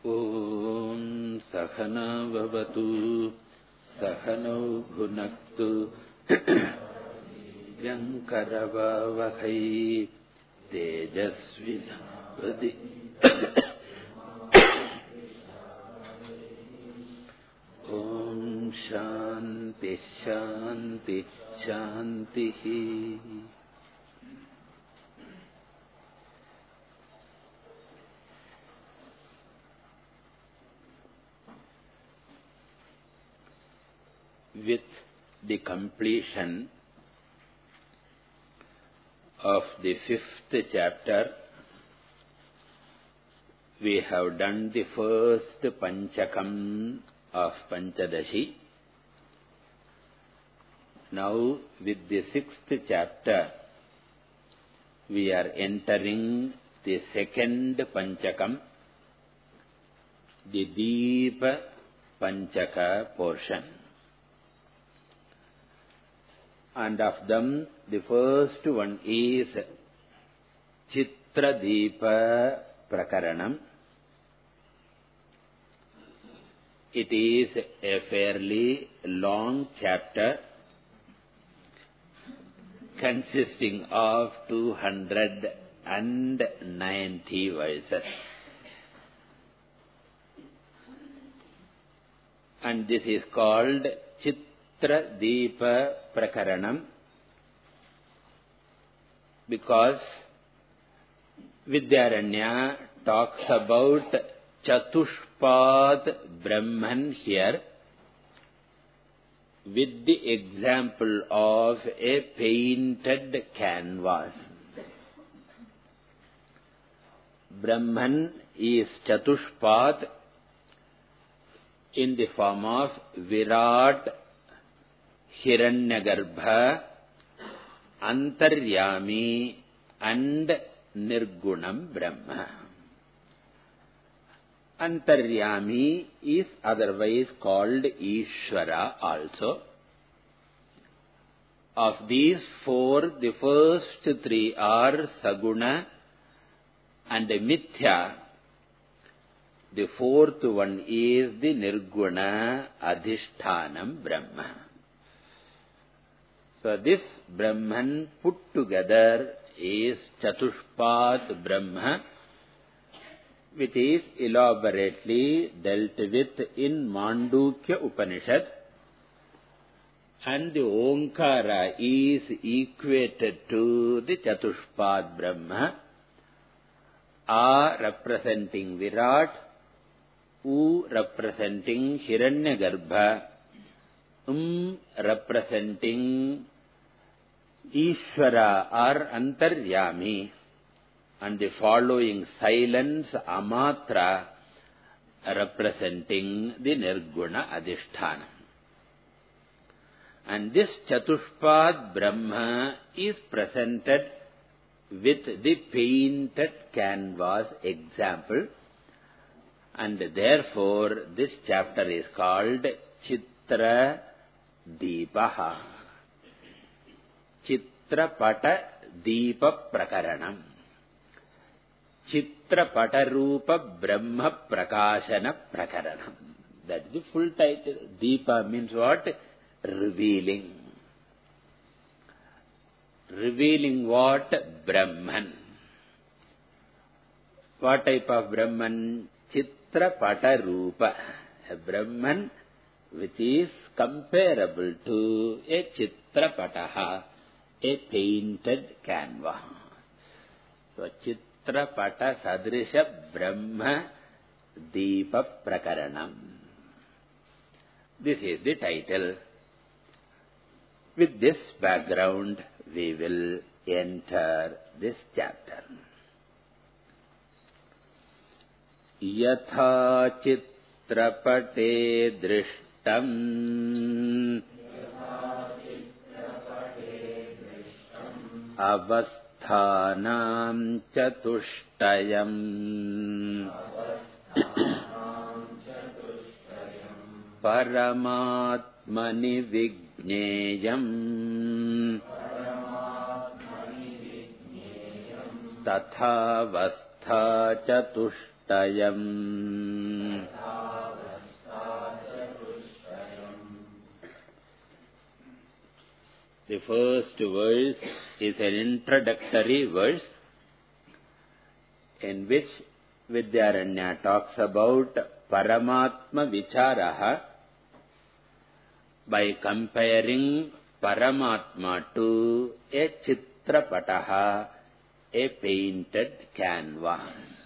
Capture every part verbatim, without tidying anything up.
Om Sahana Bhavatu Sahano Bhunaktu Yankaravavahai Tejasvinavadi Om Shanti Shanti Shanti. With the completion of the fifth chapter, we have done the first Panchakam of Panchadashi. Now, with the sixth chapter, we are entering the second Panchakam, the Deepa Panchaka portion. And of them, the first one is Chitradeepa Prakaranam. It is a fairly long chapter consisting of two hundred ninety verses. And this is called Chitradeepa Prakaranam because Vidyaranya talks about Chatushpad Brahman here with the example of a painted canvas. Brahman is Chatushpad in the form of Virat, Hiranyagarbha, Antaryami and Nirgunam Brahma. Antaryami is otherwise called Ishvara also. Of these four, the first three are Saguna and Mithya. The fourth one is the Nirguna Adhishthanam Brahma. So this Brahman put together is Chatushpad Brahma, which is elaborately dealt with in Mandukya Upanishad. And the Omkara is equated to the Chatushpad Brahma, A representing Virat, U representing Hiranyagarbha, Um representing Ishvara or Antaryami, and the following silence Amatra representing the Nirguna Adhisthana. And this Chatushpad Brahma is presented with the painted canvas example, and therefore this chapter is called Chitra Deepaha. Chitrapata Deepa Prakaranam. Chitrapata Rupa Brahma Prakashana Prakaranam. That is the full title. Deepa means what? Revealing. Revealing what? Brahman. What type of Brahman? Chitrapata Rupa. A Brahman which is comparable to a Chitrapataha, a painted canvas. So, Chitrapata Sadrisha Brahma Deepa Prakaranam. This is the title. With this background, we will enter this chapter. Yatha Chitrapate Drishtam Avasthanam Chatuштayam Paramatmani Vijñeyam Tathavastha Chatuштayam The first verse is an introductory verse in which Vidyaranya talks about Paramatma Vicharaha by comparing Paramatma to a Chitrapataha, a painted canvas.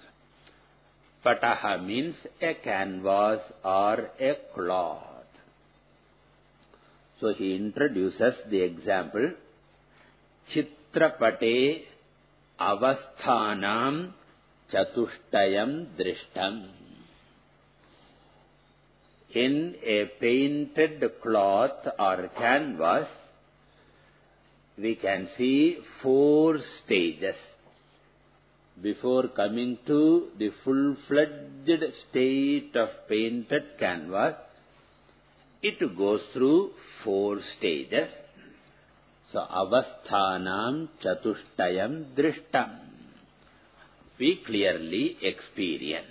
Pataha means a canvas or a cloth. So he introduces the example, Chitrapate avasthanam chatushtayam drishtam. In a painted cloth or canvas, we can see four stages. Before coming to the full-fledged state of painted canvas, it goes through four stages. So, avasthanam chatushtayam drishtam. We clearly experience.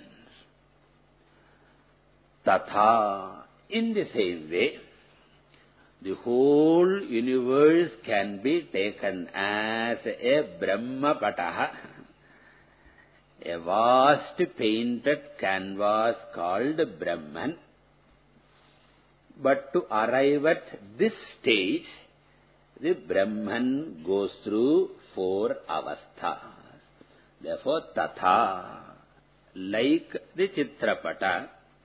Tatha, in the same way, the whole universe can be taken as a Brahmapataha, a vast painted canvas called Brahman. But to arrive at this stage, the Brahman goes through four avasthas. Therefore, tatha, like the Chitrapata,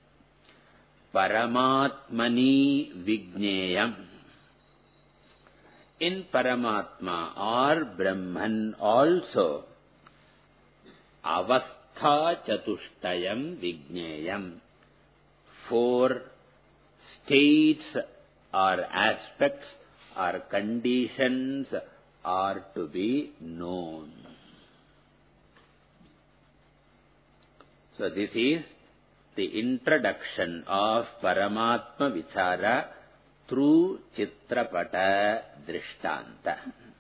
Paramatmani Vijneyam. In Paramatma or Brahman also, avastha chatushtayam Vijneyam. Four states or aspects or conditions are to be known. So this is the introduction of Paramatma Vichara through Chitrapata Drishtanta.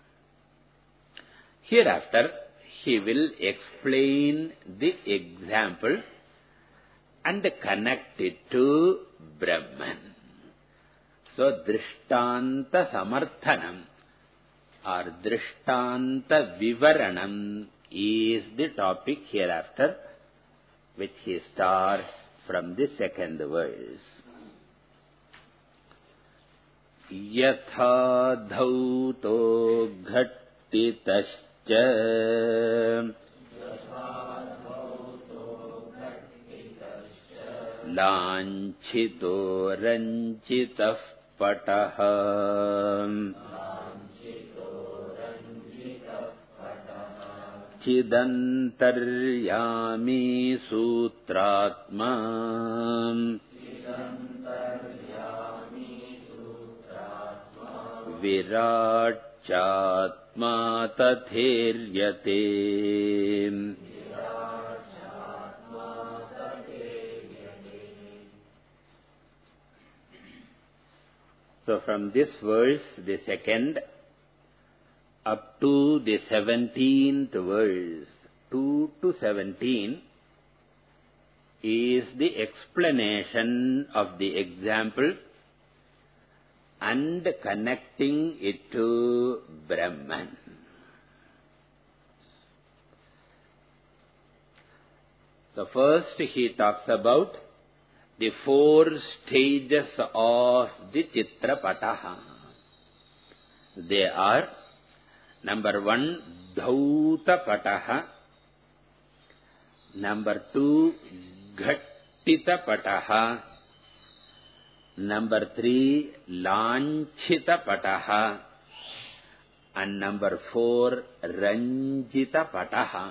Hereafter, he will explain the example and connect it to Brahman. So, Drishtanta Samarthanam or Drishtanta Vivaranam is the topic hereafter, which he starts from the second verse. Yatha dhauto ghattitascha lanchito ranchitah pataha Chidantaryami sutratma Virat chatma tathiryate. So from this verse, the second, up to the seventeenth verse, two to seventeen, is the explanation of the example and connecting it to Brahman. So first he talks about the four stages of the Chitrapataha. They are, number one, Dhauta Pataha. Number two, Ghattita Pataha. Number three, Lanchita Pataha. And number four, Ranjita Pataha.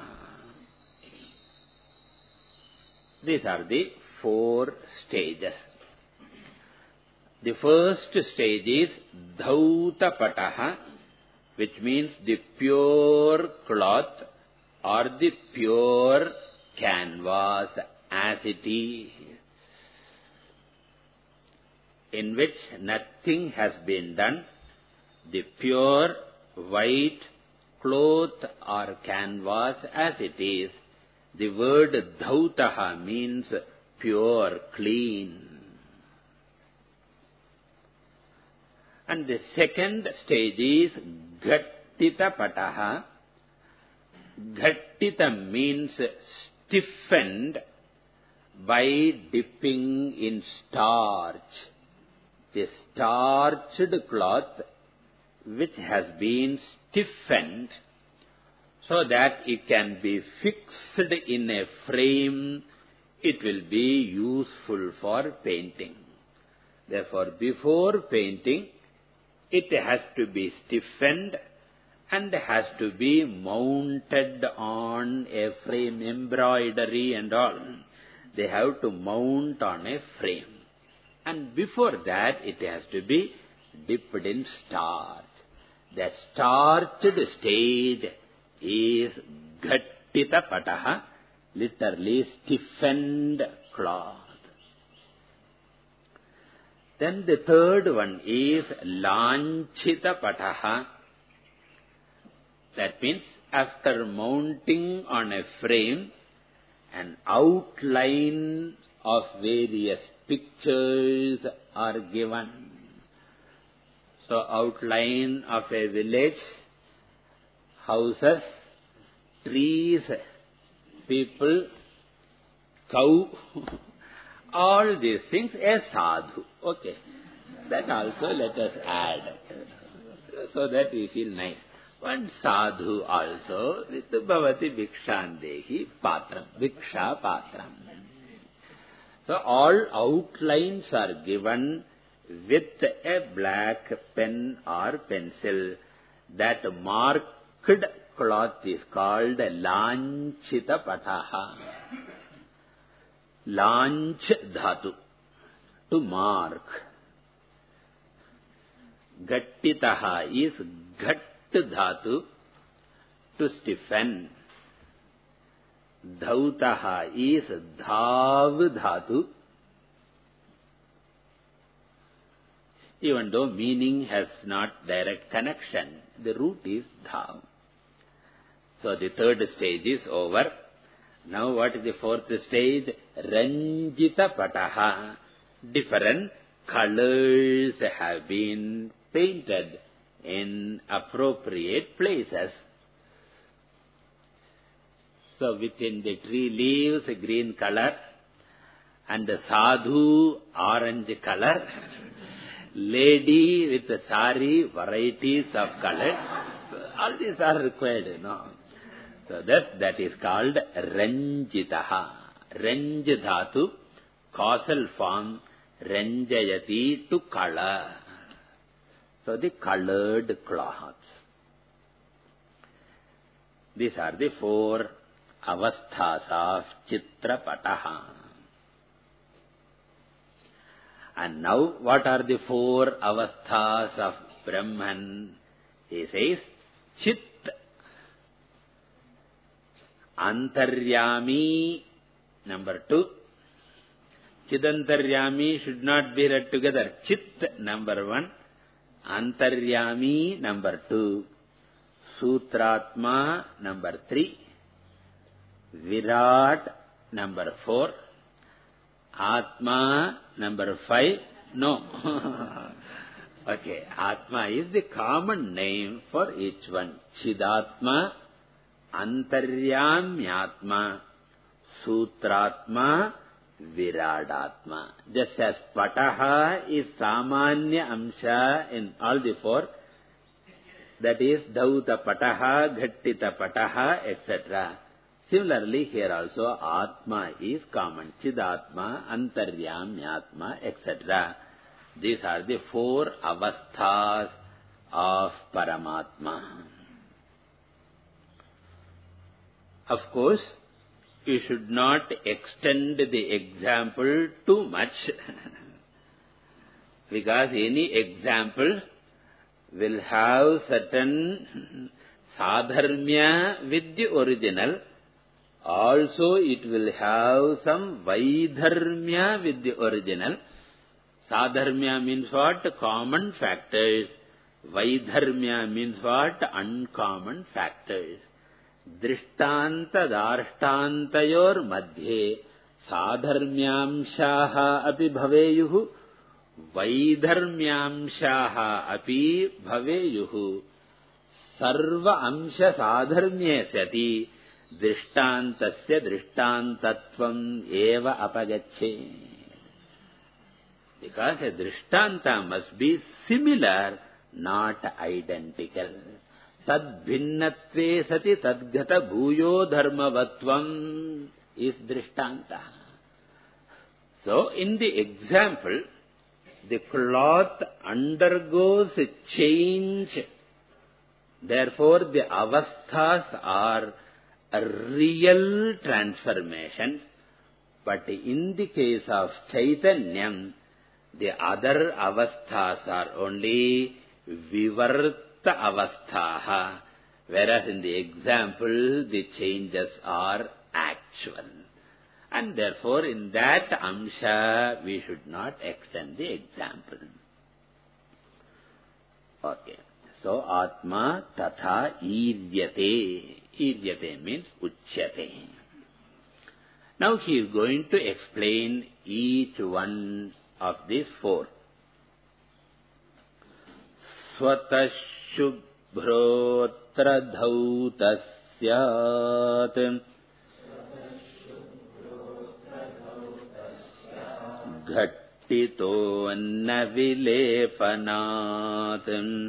These are the four stages. The first stage is Dhauta Pataha, which means the pure cloth or the pure canvas as it is, in which nothing has been done. The pure white cloth or canvas as it is. The word Dhautaha means pure, clean. And the second stage is Ghattita Pataha. Ghattita means stiffened by dipping in starch. The starched cloth which has been stiffened so that it can be fixed in a frame, it will be useful for painting. Therefore, before painting, it has to be stiffened and has to be mounted on a frame, embroidery and all. They have to mount on a frame. And before that, it has to be dipped in starch. The starched stage is Ghattita Pataha, literally stiffened cloth. Then the third one is Lanchita Pataha. That means after mounting on a frame, an outline of various pictures are given. So outline of a village, houses, trees, people, cow, all these things, a sadhu. Okay. That also let us add, so that we feel nice. One sadhu also with bhavati bhikshandehi patram, bhiksha patram. So all outlines are given with a black pen or pencil. That marked cloth is called Lanchita Pataha. Lanch dhatu, to mark. Ghattitaha is ghat dhatu, to stiffen. Dhautaha is dhav dhatu. Even though meaning has not direct connection, the root is dhav. So the third stage is over. Now what is the fourth stage? Ranjita Pataha. Different colors have been painted in appropriate places. So within the tree leaves, green color, and the sadhu, orange color, lady with the sari, varieties of colors. All these are required, you know. So that, that is called Ranjitaha. Ranj dhatu, causal form, Ranjayati, to color. So the colored cloths. These are the four avasthas of Chitrapataha. And now what are the four avasthas of Brahman? He says, Chit, Antaryami, number two. Chidantaryami should not be read together. Chit, number one. Antaryami, number two. Sutratma, number three. Virat, number four. Atma, number five. No. Okay, Atma is the common name for each one. Chidatma, Antaryamyatma, Sutratma, Viradatma. Just as Pataha is Samanya Amsha in all the four, that is Dhauta Pataha, Ghattita Pataha, et cetera. Similarly, here also Atma is common. Chidatma, Antaryamyatma, et cetera. These are the four avasthas of Paramatma. Of course, you should not extend the example too much because any example will have certain sadharmya with the original. Also, it will have some vaidharmya with the original. Sadharmya means what? Common factors. Vaidharmya means what? Uncommon factors. Drishtanta darshtantayor madhye sadharmyamshaha api bhaveyuhu vaidharmyamshaha api bhaveyuhu sarva amsha sadharmye sati drishtantasya drishtantatvam eva apagacche. Because a drishtanta must be similar, not identical. Tad bhinnatve sati tadgata bhuyo dharmavatvam is drishtanta. So, in the example, the cloth undergoes a change. Therefore, the avasthas are real transformations. But in the case of Chaitanyam, the other avasthas are only vivarta avasthaha, whereas in the example, the changes are actual. And therefore, in that amsha, we should not extend the example. Okay. So, Atma tatha iryate. Iryate means uchyate. Now, he is going to explain each one of these four. Swatah shubhrotra dhautasyat ghattito anna vilepanat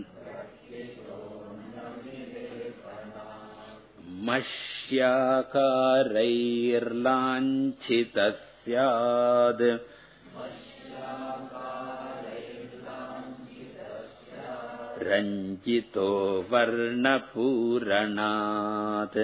mashyakarairlanchitasyad ranjito varnapuranat.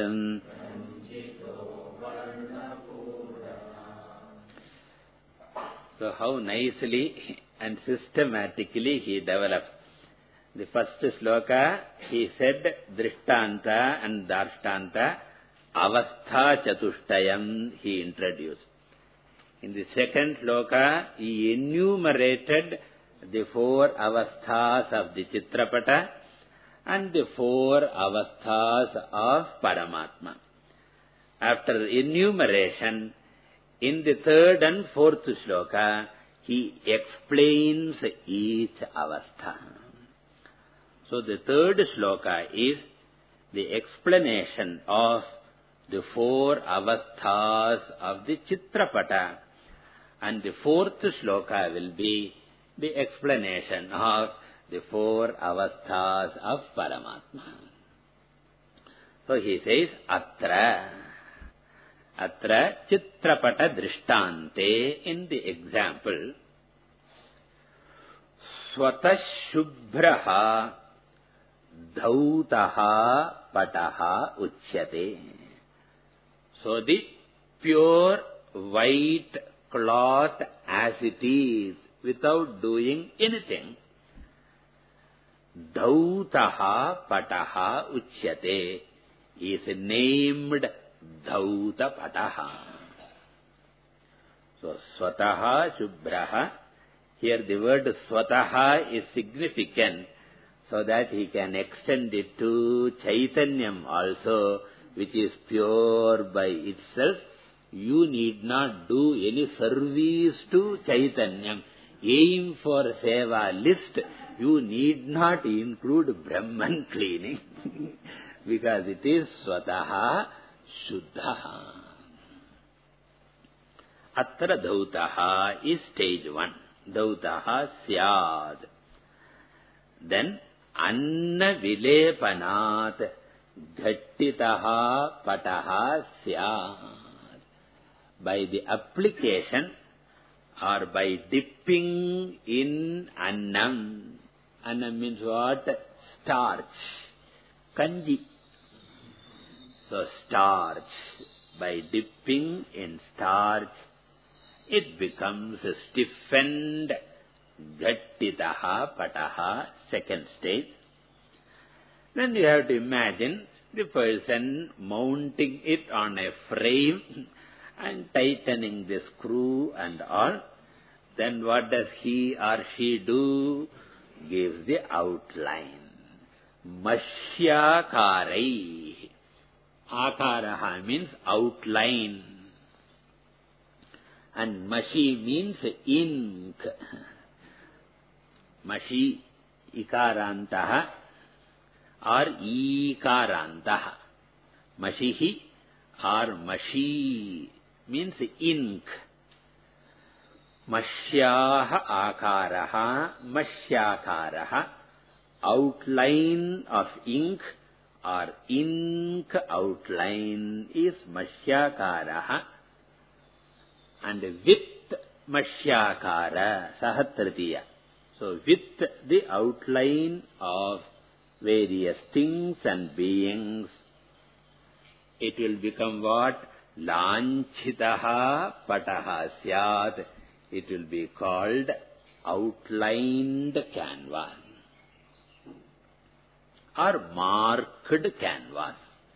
So how nicely and systematically he developed. The first sloka, he said drishtanta and darshtanta, avastha chatushtayam he introduced. In the second sloka, he enumerated the four avasthas of the Chitrapata and the four avasthas of Paramatma. After enumeration, in the third and fourth sloka, he explains each avastha. So the third sloka is the explanation of the four avasthas of the Chitrapata, and the fourth sloka will be the explanation of the four avasthas of Paramatma. So he says, Atra. Atra Chitrapata Drishtante, in the example, Swatah shubhraha dhautaha pataha uchyate. So the pure white cloth as it is, without doing anything, dhautaha pataha uchyate, is named dhauta pataha. So swataha shubhraha, here the word swataha is significant, so that he can extend it to Chaitanyam also, which is pure by itself. You need not do any service to Chaitanyam. Aim for seva list. You need not include Brahman cleaning, because it is swataha shuddha. Atra dhautaha is stage one. Dhautaha syad. Then anna vilepanat ghattitaha pataha syad. By the application or by dipping in annam. Annam means what? Starch. Kanji. So starch. By dipping in starch, it becomes stiffened. Ghattitaha pataha, second stage. Then you have to imagine the person mounting it on a frame and tightening the screw and all. Then what does he or she do? Gives the outline. Mashyakarai. Akaraha means outline. And mashi means ink. Mashi, ikarantaha or ikarantaha. Mashihi or mashi means ink. Mashyaha akaraha, mashyakaraha, outline of ink or ink outline is mashyakaraha, and with mashyakara sahatritiya. So with the outline of various things and beings, it will become what? Lanchitaha pataha syat. It will be called outlined canvas or marked canvas.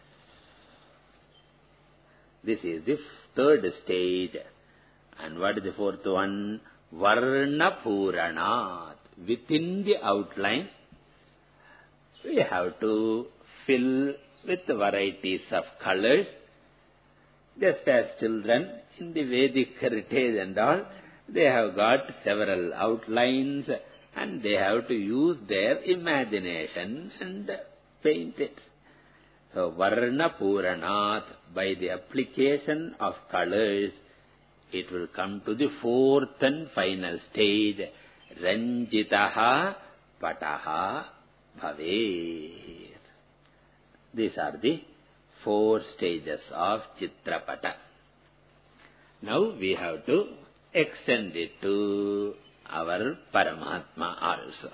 This is the third stage. And what is the fourth one? Varna Puranat. Within the outline, we have to fill with varieties of colors. Just as children in the Vedic heritage and all, they have got several outlines and they have to use their imagination and paint it. So, Varna Puranat, by the application of colors, it will come to the fourth and final stage, Ranjitaha Pataha Bhavet. These are the four stages of Chitrapata. Now we have to extend it to our Paramatma also.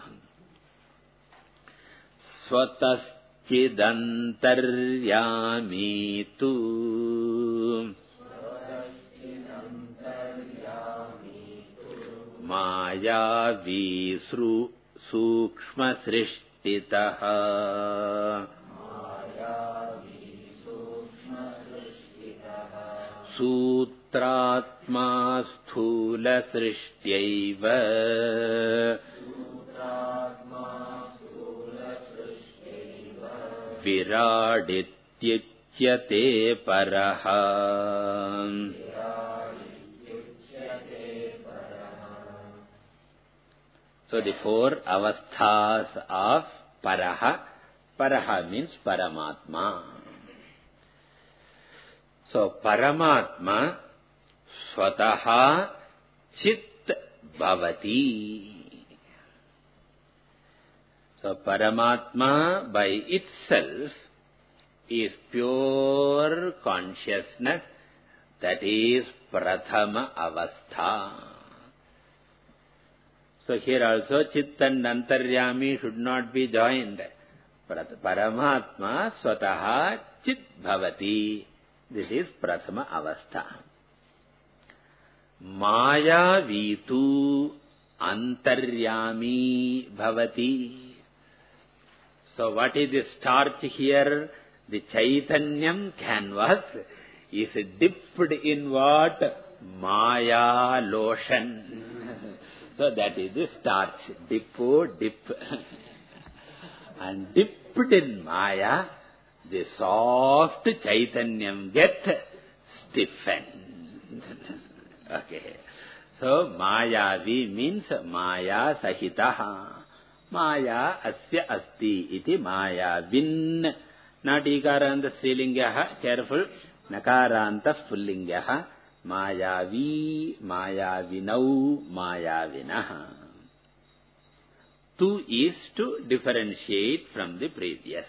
Swataschidantaryami tu Maya visru sukshma srishtitaha Sutratma sthula srishthyaiva Viradityuchyate paraha. So the four avasthas of paraha. Paraha means Paramatma. So, Paramatma swataha chit bhavati. So, Paramatma by itself is pure consciousness, that is Prathama Avastha. So, here also Chit and Antaryami should not be joined. Paramatma swataha chit bhavati. This is Prathama Avastha. Maya vitu antaryami bhavati. So what is the starch here? The Chaitanyam canvas is dipped in what? Maya lotion. So that is the starch. Dippo, dip. And dipped in Maya, the soft Chaitanyam get stiffened. Okay. So, Mayavi means Maya Sahitaha. Maya Asya Asti iti Mayavin. Not Ikaranta Strilingaha, careful. Nakaranta Pullingaha. Mayavi, Mayavinau, Mayavinaha. Two is to differentiate from the previous.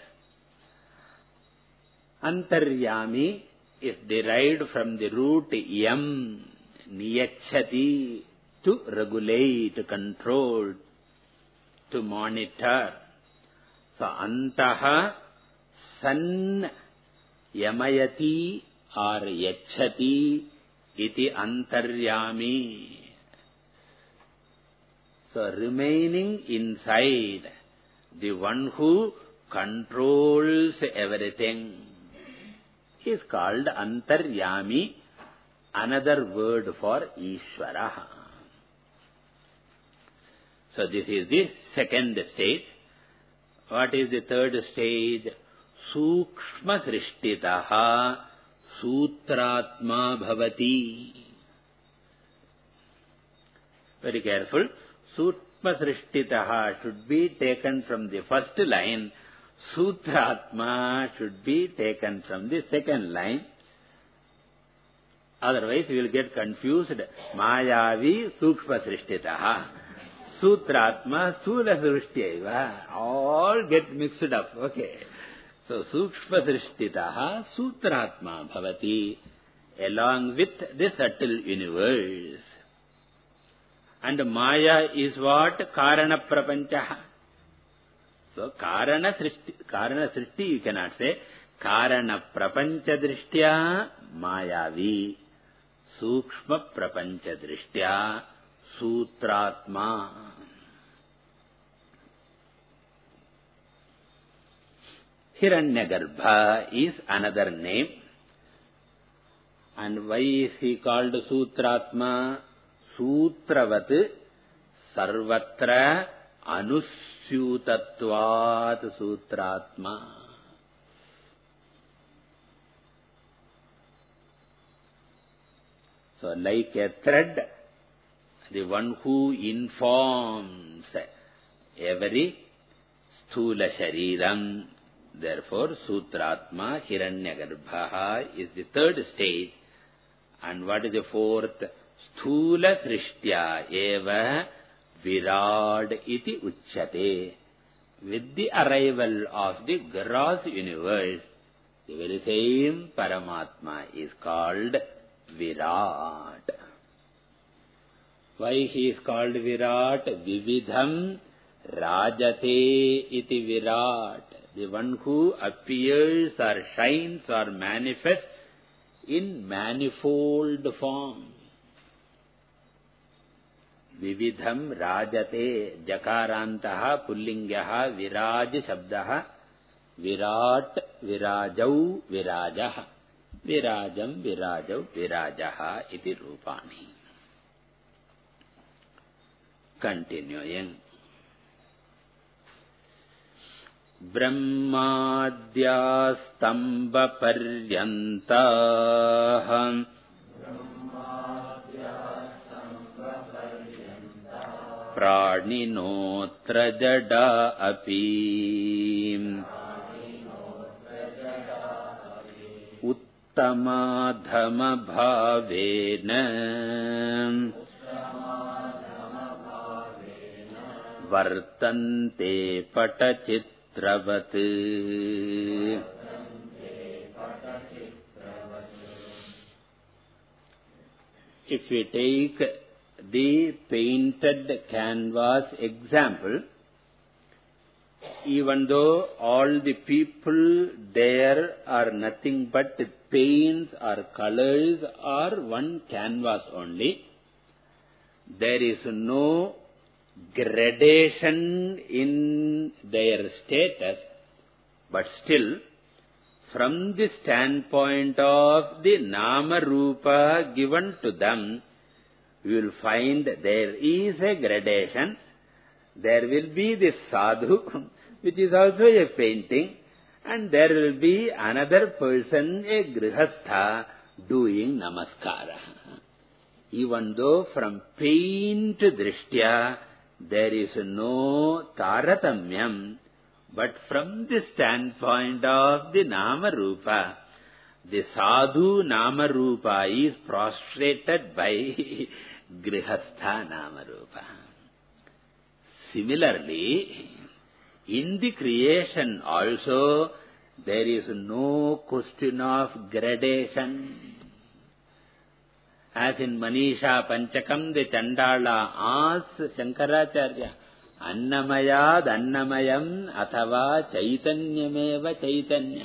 Antaryami is derived from the root yam, niyachati, to regulate, to control, to monitor. So, antaha san yamayati or yachati iti antaryami. So, remaining inside, the one who controls everything is called Antaryami, another word for Ishvara. So, this is the second stage. What is the third stage? Sukshma Srishtitaha Sutratma Bhavati. Very careful. Sukshma Srishtitaha should be taken from the first line. Sutratma should be taken from the second line. Otherwise, we will get confused. Mayavi Sukshma Srishtitaha. Sutratma Sthula Srishtiyaiva. All get mixed up. Okay. So, Sukshma Srishtitaha Sutratma Bhavati. Along with the subtle universe. And Maya is what? Karana Prapanchaha. So, Karana Srishti, Karana Srishti you cannot say. Karana Prapancha Drishtya Mayavi. Sukshma Prapancha Drishtya Sutratma. Hiranyagarbha is another name. And why is he called Sutratma? Sutravat Sarvatra Anusyutatvat Sutratma. So, like a thread, the one who informs every sthula shariram. Therefore, Sutratma Hiranyagarbha is the third stage. And what is the fourth? Sthula Srishtya eva Virad iti uchyate. With the arrival of the gross universe, the very same Paramatma is called Virat. Why he is called Virat? Vividham Rajate iti Virat. The one who appears or shines or manifests in manifold form. Vividham Rajate Jakarantaha Pullingyaha Viraj Shabdaha Virat Virajau Virajaha Virajam Virajau Virajaha iti Rupani. Continuing. Brahmadya Stamba Paryantaha Praninotra Jada Api Uttamadhama Bhavena Vartante Patachitravat. If we take the painted canvas example, even though all the people there are nothing but paints or colors or one canvas only, there is no gradation in their status, but still, from the standpoint of the Nama Rupa given to them, we will find there is a gradation. There will be the sadhu, which is also a painting, and there will be another person, a grihastha, doing namaskara. Even though from paint drishtya, there is no taratamyam, but from the standpoint of the Nama Rupa, the sadhu Nama Rupa is prostrated by grihastha Nama Rupa. Similarly, in the creation also, there is no question of gradation. As in Manisha Panchakam, the Chandala asks Shankaracharya, Annamayad Annamayam Athava Chaitanyameva Chaitanya.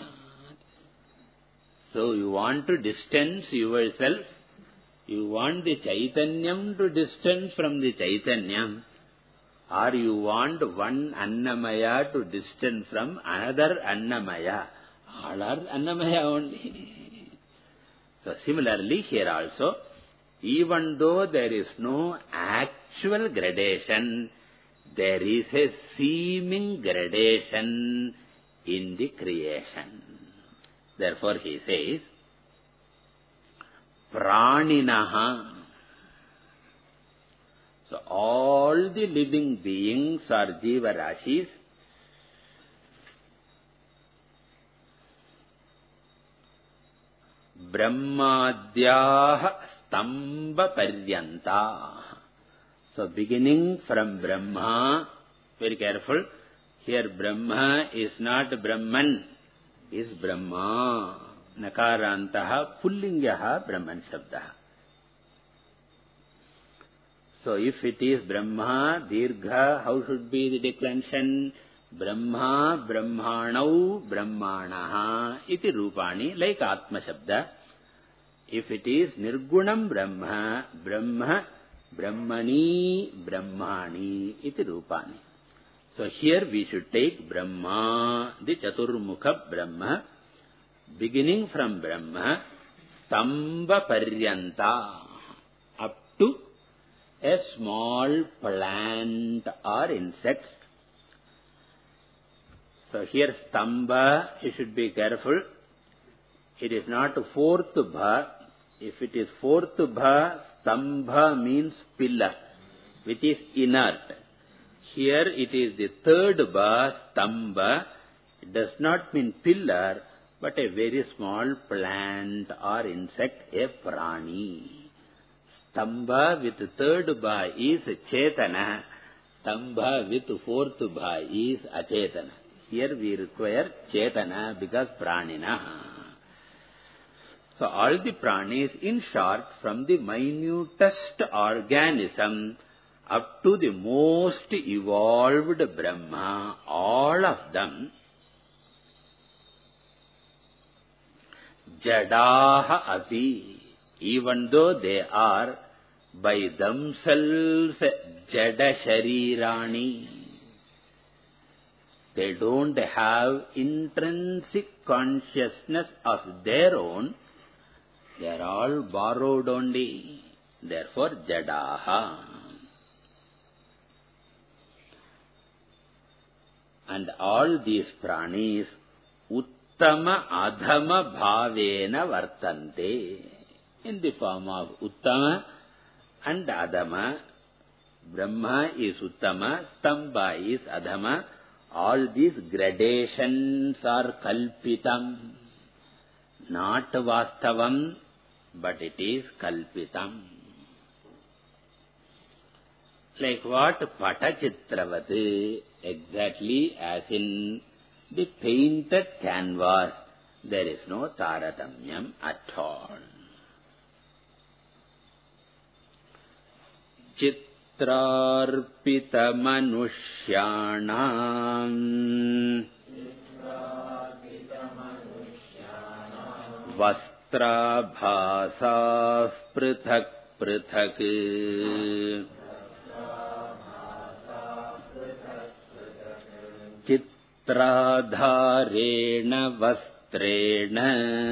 So you want to distance yourself, you want the Chaitanyam to distance from the Chaitanyam, or you want one Annamaya to distance from another Annamaya. All are Annamaya only. So similarly here also, even though there is no actual gradation, there is a seeming gradation in the creation. Therefore he says, Praninaha. So all the living beings are Jiva Rashis. Brahmadhyaha Stamba Paryanta. So beginning from Brahma, very careful, here Brahma is not Brahman, is Brahma. Nakarantaha Pullingaha Brahman Shabdaha. So if it is Brahma, Dirgha, how should be the declension? Brahma, Brahmanau, Brahmanaha, iti Rupani, like Atma Shabda. If it is Nirgunam Brahma, Brahma, Brahmani, Brahmani, iti Rupani. So here we should take Brahma, the Chaturmukha Brahma, beginning from Brahma, Stamba Paryanta, up to a small plant or insect. So here Stamba, you should be careful. It is not fourth bha. If it is fourth bha, Stamba means pillar, which is inert. Here it is the third bha, Stamba. It does not mean pillar, but a very small plant or insect, a prani. Stamba with third bha is Chetana. Stamba with fourth bha is Achetana. Here we require Chetana because Pranina. So all the pranis, in short, from the minutest organism up to the most evolved Brahma, all of them, Jadaha api, even though they are by themselves Jada Sharirani, they don't have intrinsic consciousness of their own, they are all borrowed only, therefore Jadaha. And all these pranis, Uttama Adhama Bhavena Vartante, in the form of Uttama and Adhama. Brahma is Uttama, Stamba is Adhama. All these gradations are Kalpitam, not Vastavam, but it is Kalpitam. Like what? Patachitravati, exactly as in the painted canvas, there is no Taratamyam at all. Chitrarpita Manushyanam Vastra Bhasah Prithak Prithak Chitradharena Vastrena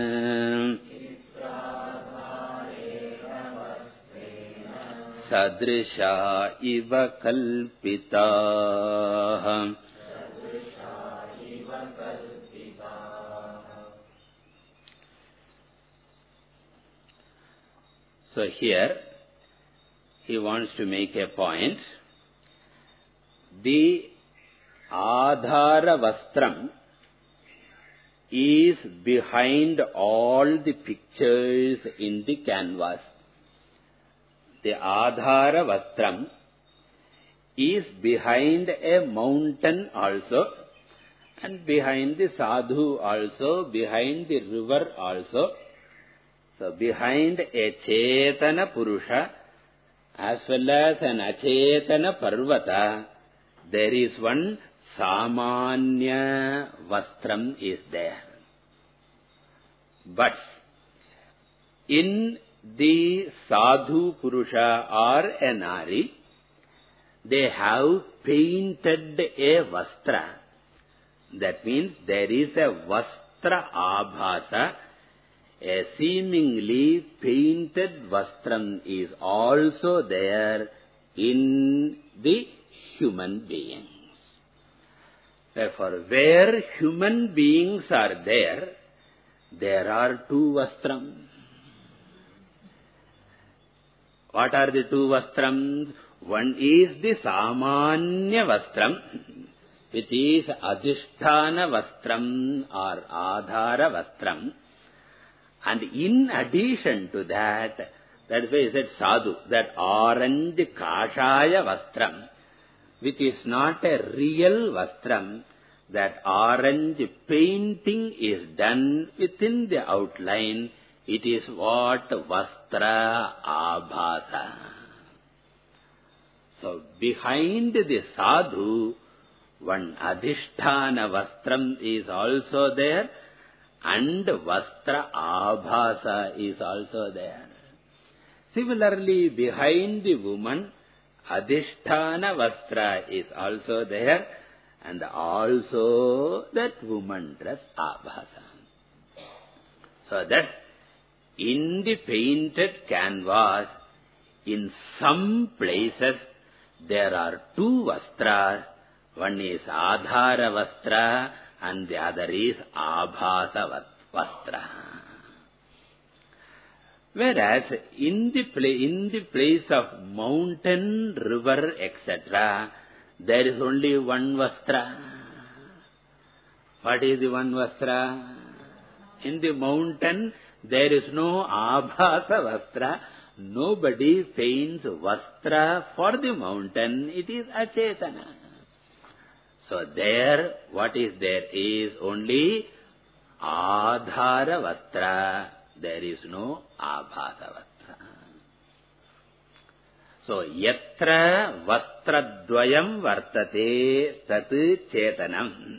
Sadrisha Iva Kalpita. So here he wants to make a point. The Adhara Vastram is behind all the pictures in the canvas. The Adhara Vastram is behind a mountain also, and behind the Sadhu also, behind the river also. So behind a Chetana Purusha as well as an Achetana Parvata, there is one Samanya Vastram is there. But in the Sadhu Purusha or a Nari, they have painted a Vastra. That means there is a Vastra Abhasa. A seemingly painted Vastram is also there in the human beings. Therefore, where human beings are there, there are two Vastrams. What are the two Vastrams? One is the Samanya Vastram, which is Adhisthana Vastram or Adhara Vastram. And in addition to that, that is why he said Sadhu, that orange Kashaya Vastram, which is not a real Vastram, that orange painting is done within the outline. It is what Vastra Abhasa. So behind the Sadhu, one Adhisthana Vastram is also there, and Vastra Abhasa is also there. Similarly, behind the woman, Adhisthana Vastra is also there, and also that woman dress Abhasa. So that in the painted canvas, in some places, there are two Vastras. One is Adhara Vastra and the other is Abhasa Vastra. Whereas in the, pla in the place of mountain, river, et cetera, there is only one Vastra. What is the one Vastra? In the mountain, there is no Abhasa Vastra. Nobody paints Vastra for the mountain. It is Achetana. So there, what is there is only Adhara Vastra. There is no Abhasa Vastra. So, Yatra Vastradvayam Vartate Tat Chetanam.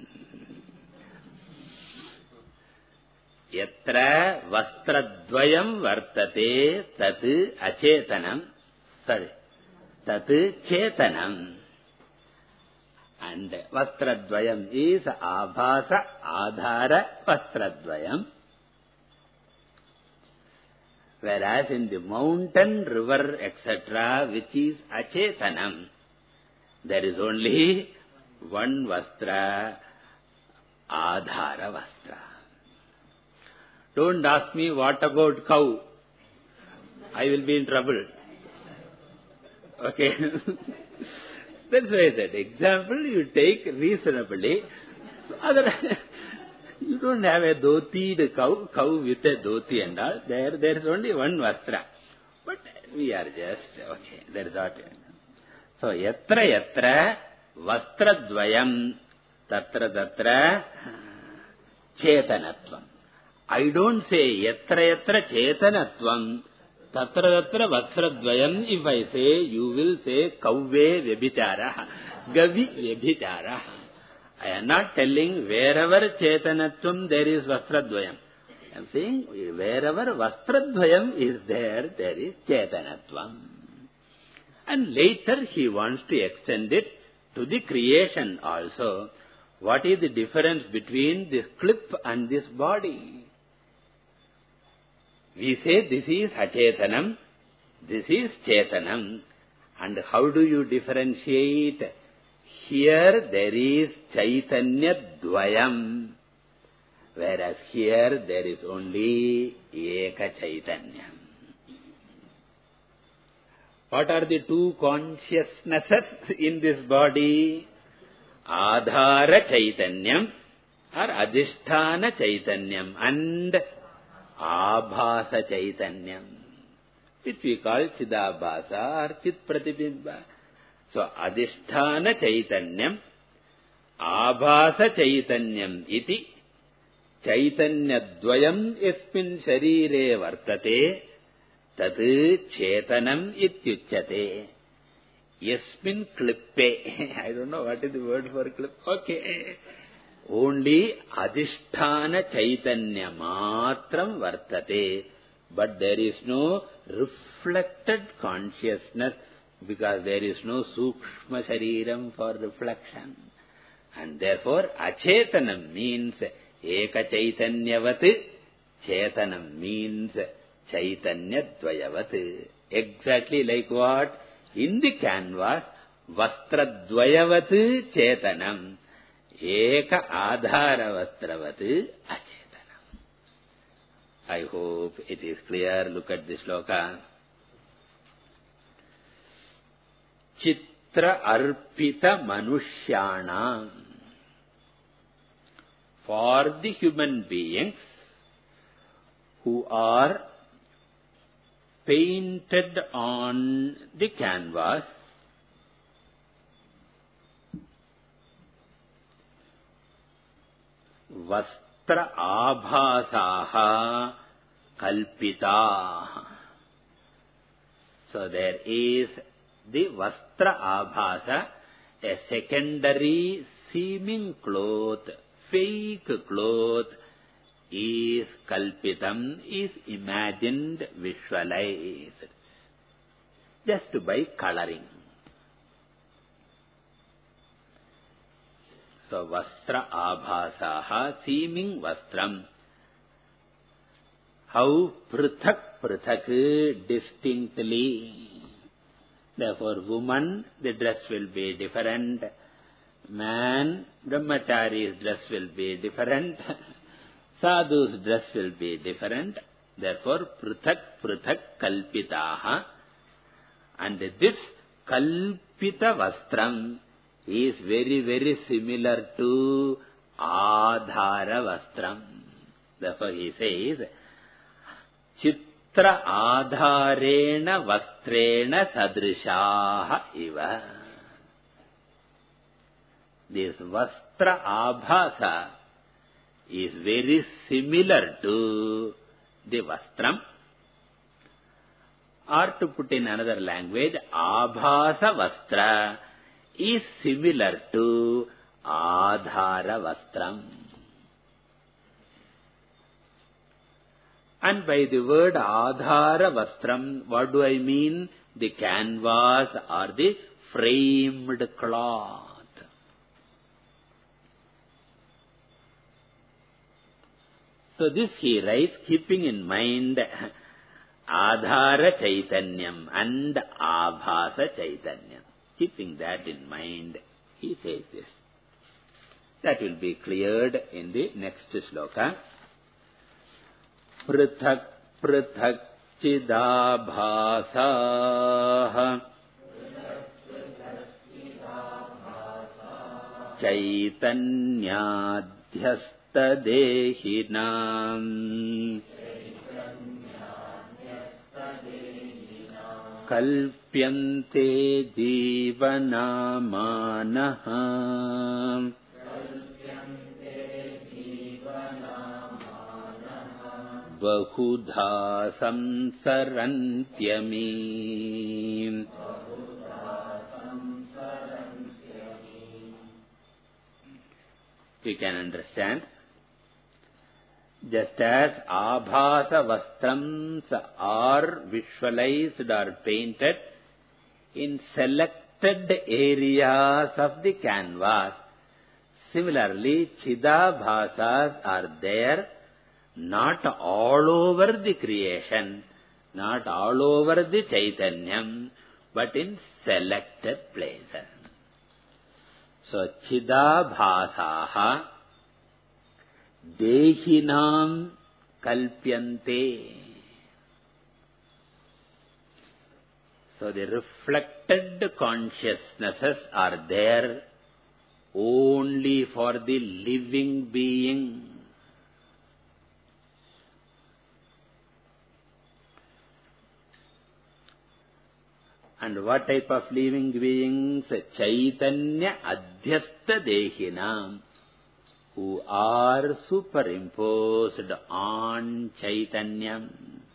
Yatra Vastradvayam Vartate Tat Achetanam. Sorry. Tat Chetanam. And Vastradvayam is Abhasa Adhara Vastradvayam. Whereas in the mountain, river, et cetera, which is Achetanam, there is only one Vastra, Adhara Vastra. Don't ask me what about cow. I will be in trouble. Okay. That's why I said, example you take reasonably. Other, you don't have a dhoti cow, cow with a dhoti and all. There, there is only one Vastra. But we are just, okay, that is what. So, yatra yatra Vastradvayam tatra tatra Chetanatvam. I don't say yatra yatra Chetanatvam tatra tatra Vastradvayam. If I say, you will say Kavve Vyabhichara, Gavi Vyabhichara. I am not telling wherever Chetanatvam there is Vastradvayam. I am saying wherever Vastradvayam is there, there is Chetanatvam. And later he wants to extend it to the creation also. What is the difference between this clip and this body? We say this is Achetanam, this is Chetanam. And how do you differentiate? Here there is Chaitanya Dvayam, whereas here there is only Eka Chaitanya. What are the two consciousnesses in this body? Adhara Chaitanyam or Adhisthana Chaitanyam and Abhasa Chaitanyam, which we call Chidabhasa or Chit Pratibimba. So, Adhisthana Chaitanyam, Abhasa Chaitanyam iti, Chaitanya Dvayam Yasmin Sharire Vartate, Tat Chetanam Ityuchyate. Yasmin Klippe. I don't know what is the word for clip. Okay. Only Adhisthana Chaitanya Matram Vartate, but there is no reflected consciousness, because there is no Sukshma Shariram for reflection. And therefore, Achetanam means Eka Chaitanyavat, Chetanam means Chaitanya Dvayavat. Exactly like what? In the canvas, Vastra Dvayavat Chetanam, Eka Adhara Vastravat Achetanam. I hope it is clear. Look at this shloka. Chitra arpita manushyana. For the human beings who are painted on the canvas, vastra abhasaha kalpitaha. So there is the vastra abhasa, a secondary seeming cloth, fake cloth, is kalpitam, is imagined, visualized, just by coloring. So vastra abhasaha, seeming vastram. How prithak prithak, distinctly. Therefore, woman, the dress will be different. Man, brahmachari's dress will be different. Sadhu's dress will be different. Therefore, prithak prithak kalpitaha. And this kalpita vastram is very, very similar to adhara vastram. Therefore, he says, Chitra adharena vastrena sadrishaha iva. This vastra abhasa is very similar to the vastram. Or to put in another language, abhasa vastra is similar to adhara vastram. And by the word adhara vastram, what do I mean? The canvas or the framed cloth. So this he writes, keeping in mind adhara chaitanyam and abhasa chaitanyam. Keeping that in mind, he says this. That will be cleared in the next shloka. Prithak prithak chidabhasaha chaitanyadhyasta dehinam kalpyante jivanamanaha bahudha samsarantyami. We can understand. Just as abhasa vastrams are visualized or painted in selected areas of the canvas, similarly chidabhasas are there not all over the creation, not all over the chaitanyam, but in selected places. So chidabhasaha dehinam kalpyante. So the reflected consciousnesses are there only for the living being. And what type of living beings? Chaitanya adhyasta dehinam, who are superimposed on Chaitanyam.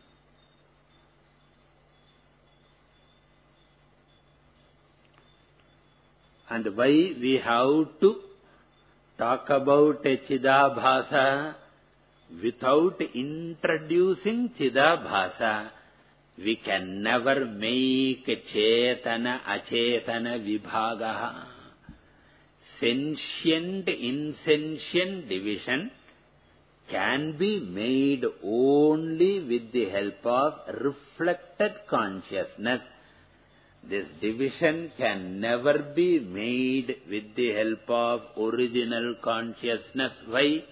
And why we have to talk about a Chidabhasa without introducing Chidabhasa? We can never make Chetana Achetana Vibhagaha. Sentient, insentient division can be made only with the help of reflected consciousness. This division can never be made with the help of original consciousness. Why?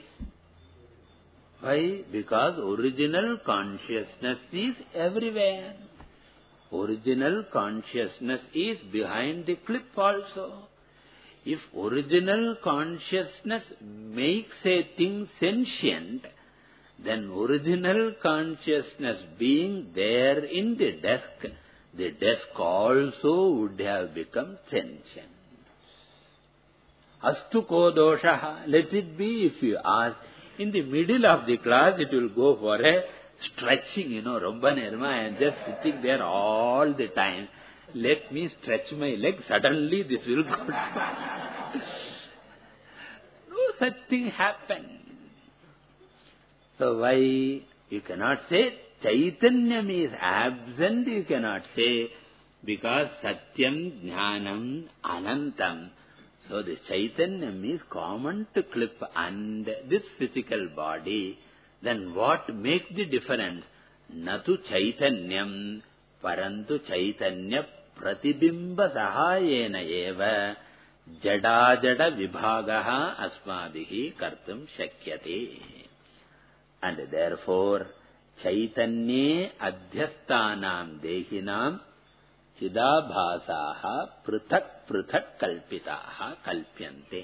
Why? Because original consciousness is everywhere. original consciousness is behind the clip also. If original consciousness makes a thing sentient, then original consciousness being there in the desk, the desk also would have become sentient. Astu ko doshaha, let it be. If you ask, in the middle of the class, it will go for a stretching, you know, Romba Nirma, I am just sitting there all the time. Let me stretch my leg, suddenly this will go down. No such thing happened. So why you cannot say Chaitanyam is absent, you cannot say, because Satyam, Jnanam, Anantam. So this Chaitanyam is common to clip and this physical body. Then what makes the difference? Natu Chaitanyam, parantu Chaitanya pratibimba sahayena eva jada jada vibhagaha asmadhihi kartum shakyate. And therefore, Chaitanye adhyasthanam dehinam chidabhasaha pruthak pruthak kalpitaha kalpyante.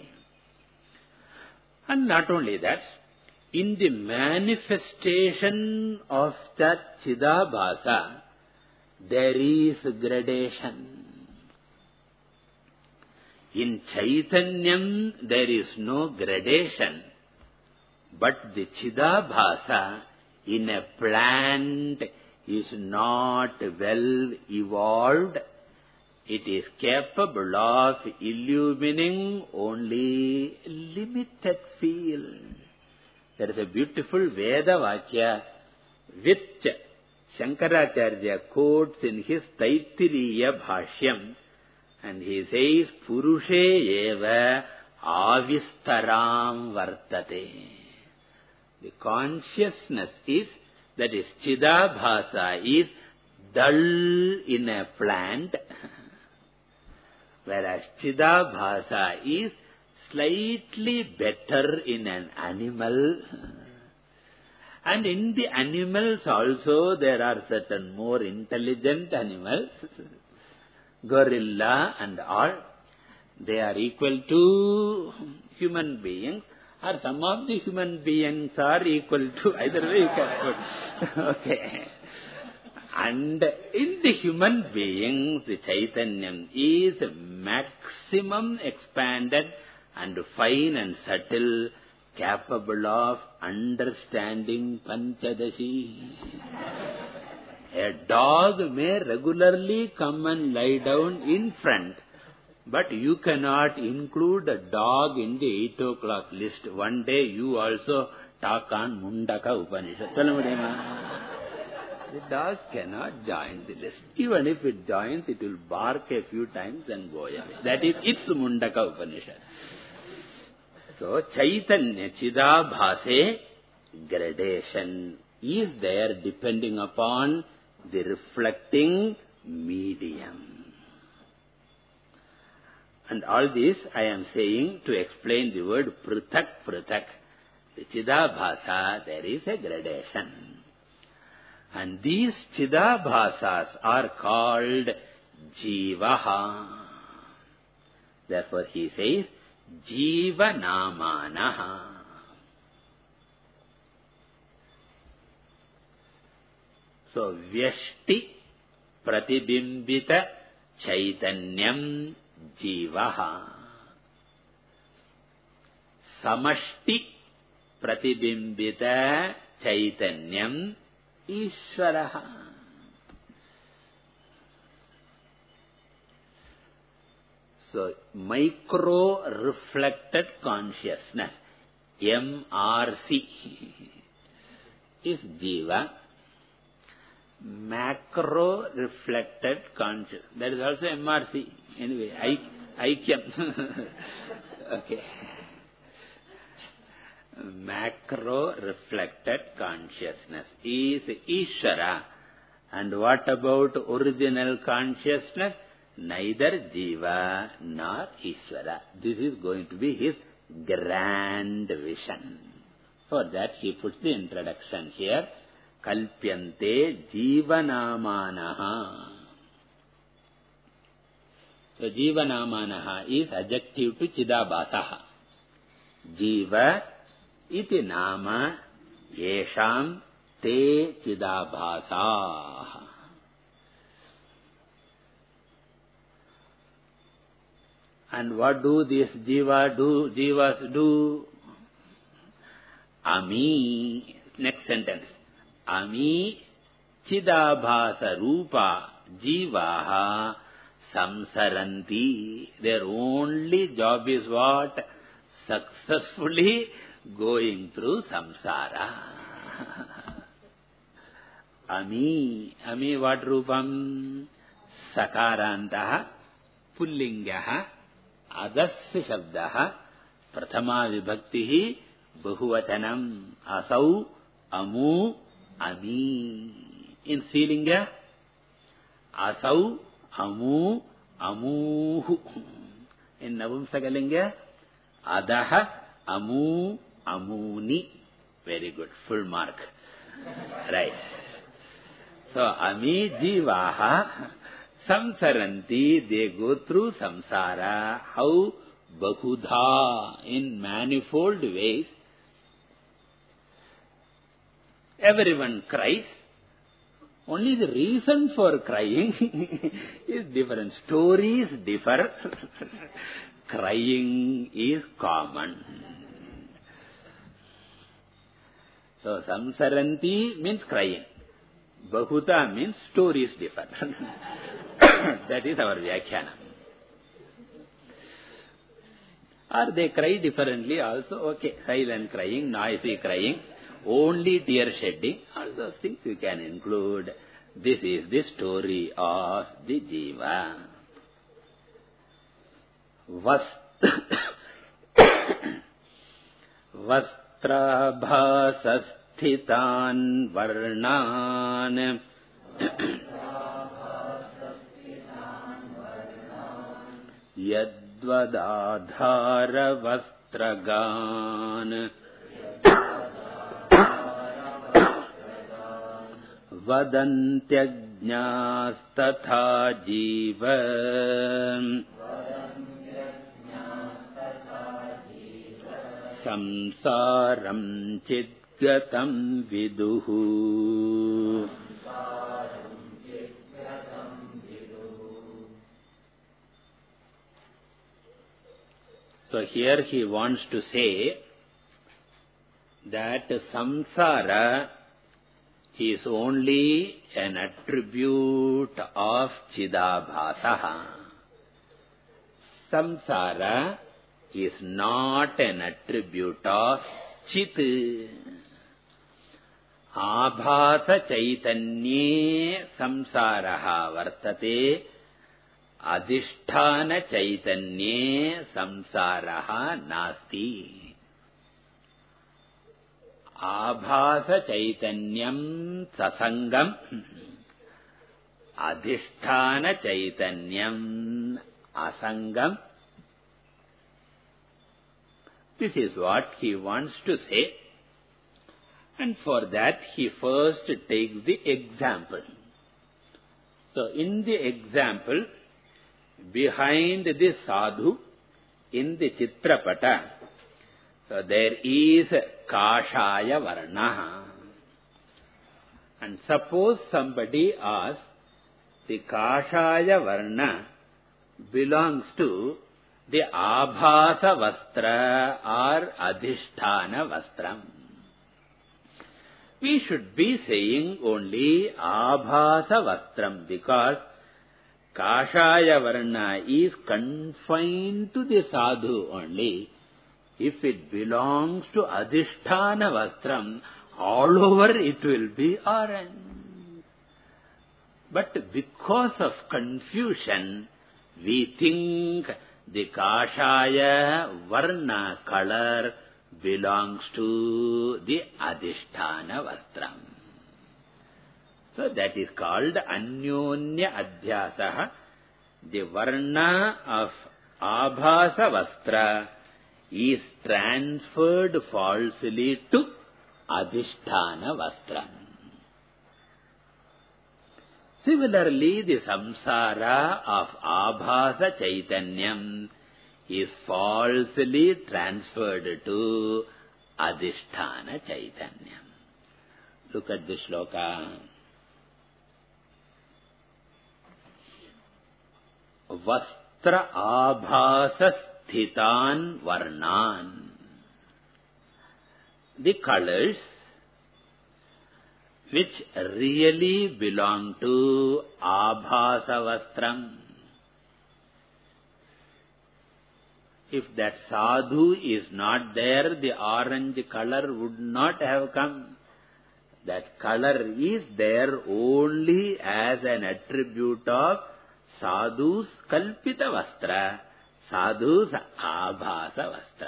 And not only that, in the manifestation of that chidabhasa, there is gradation. In Chaitanyam, there is no gradation. But the chidabhasa in a plant is not well evolved. It is capable of illumining only limited field. There is a beautiful Veda Vakya which Shankaracharya quotes in his Taittiriya Bhashyam, and he says, Purushe eva avistaram vartate. The consciousness is, that is Chidabhasa, is dull in a plant, whereas Chidabhasa is slightly better in an animal. And in the animals also there are certain more intelligent animals, gorilla and all. They are equal to human beings, or some of the human beings are equal to, either way you can put. Okay. And in the human beings, the Chaitanyam is maximum expanded and fine and subtle, capable of understanding Panchadashi. A dog may regularly come and lie down in front, but you cannot include a dog in the eight o'clock list. One day you also talk on Mundaka Upanishad. The dog cannot join the list. Even if it joins, it will bark a few times and go away. That is its Mundaka Upanishad. So, Chaitanya Chidabhase gradation is there depending upon the reflecting medium. And all this I am saying to explain the word Pruthak Pruthak. The Chidabhasa, there is a gradation. And these Chidabhasas are called Jivaha. Therefore he says, Jiva Namanaha. So, Vyashti Pratibimbita Chaitanyam Jivaha. Samashti Pratibimbita Chaitanyam Ishvaraha. So, micro-reflected consciousness, M R C, is Jiva. Macro-reflected consciousness, that is also M R C. Anyway, Aikyam. Okay. Macro-reflected consciousness is Ishvara. And what about original consciousness? Neither Jiva nor Ishvara. This is going to be his grand vision. For that he puts the introduction here. Kalpyante Jivanamanaha. So Jiva Namanaha is adjective to Chidabhasaha. Jiva iti nama yesham te Chidabhasaha. And what do these Jiva do? Jivas do? Ami, next sentence. Ami Chidabhasa Rupa Jivaha Samsaranti. Their only job is what? Successfully going through samsara. Ami, Ami what Rupam? Sakarantaha Pullingaha Adasya Shabdaha Prathama Vibhaktihi Bahuvachanam Asau Amu Ami. In Srilinga, Asau Amu Amuhu. In Navamsakalinga, Adaha Amu Amuni. Very good, full mark. Right. So, Ami Jivaha Samsaranti, they go through samsara. How? Bahudha, in manifold ways. Everyone cries. Only the reason for crying is different. Stories differ. Crying is common. So, samsaranti means crying. Bahuta means stories differ. That is our Vyakhyana. Or they cry differently also. Okay, silent crying, noisy crying, only tear shedding. All those things you can include. This is the story of the Jiva. Vastrabhasasthitan varnan Yadvadadhara vastragan Vadantyajnastatha jiva Samsaram chidgatam viduhu. So here he wants to say that samsara is only an attribute of Chidabhasaha. Samsara is not an attribute of Chit. Abhasa chaitanye samsaraha vartate. Adhisthana chaitanye samsaraha nasti. Abhasa chaitanyam sasangam. Adhisthana chaitanyam asangam. This is what he wants to say. And for that he first takes the example. So in the example, behind the sadhu, in the Chitrapata, so there is Kashaya Varna. And suppose somebody asks, the Kashaya Varna belongs to the Abhasa Vastra or Adhisthana Vastram. We should be saying only Abhasa Vastram because Kashaya Varna is confined to the sadhu only. If it belongs to Adhisthana Vastram, all over it will be orange. But because of confusion, we think the Kashaya Varna color belongs to the Adhisthana Vastram. So that is called Anyonya Adhyasaha. The Varna of Abhasa Vastra is transferred falsely to Adhisthana Vastram. Similarly, the samsara of Abhasa Chaitanyam is falsely transferred to Adhisthana Chaitanyam. Look at this shloka. Vastra Abhasa Sthitan Varnan. The colors which really belong to Abhasa Vastram. If that sadhu is not there, the orange color would not have come. That color is there only as an attribute of sadhu's kalpita vastra, sadhu's Abhasa Vastra.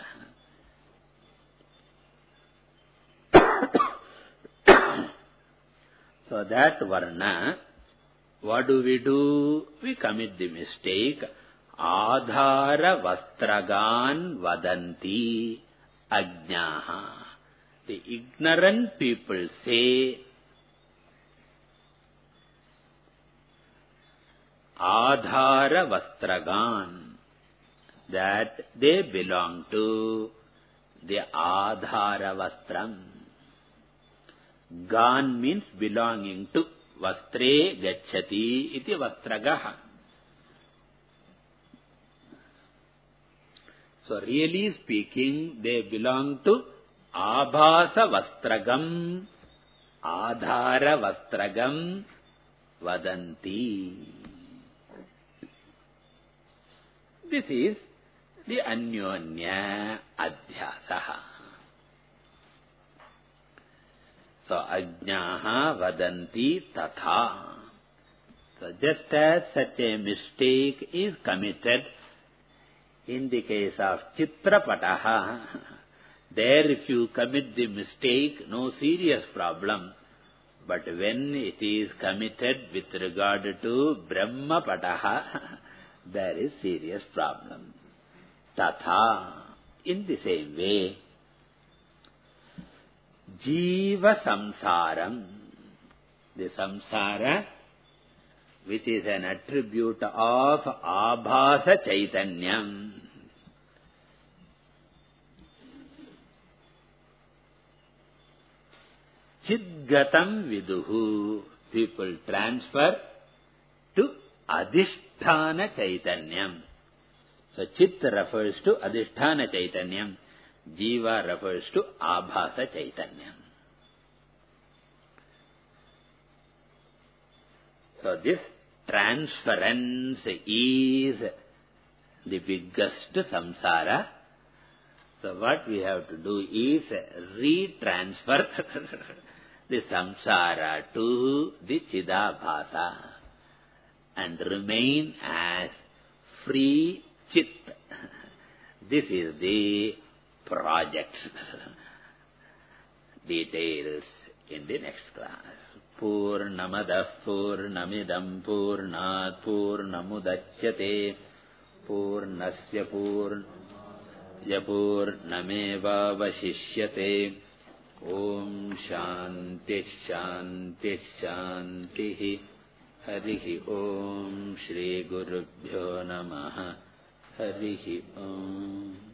So that varna, what do we do? We commit the mistake. Adhara vastragan vadanti ajnaha. The ignorant people say, Adhara vastragan, that they belong to the Adhara Vastram. Gan means belonging to. Vastre gacchati iti vastragaha. So really speaking, they belong to Abhasa Vastragam, Adhara Vastragam Vadanti. This is the Anyonya Adhyasaha. So, Ajnaha Vadanti Tatha. So, just as such a mistake is committed in the case of Chitrapataha, there if you commit the mistake, no serious problem. But when it is committed with regard to Brahmapataha, there is serious problem. Tatha, in the same way, Jiva Samsaram, the samsara which is an attribute of Abhasa Chaitanyam. Chidgatam Viduhu, people transfer to Adhisthana Chaitanyam. So Chit refers to Adhisthana Chaitanyam. Jiva refers to Abhasa Chaitanyam. So this transference is the biggest samsara. So what we have to do is retransfer the samsara to the Chidabhasa and remain as free Chit. This is the project. Details in the next class. Purnamadah Purnamidam Purnat Purnamudachyate Purnasya Purnamya Purnameva Vashishyate. Om Shanti Shanti Shanti. Harihi Om Shri Gurubhyo Namaha. Harihi Om.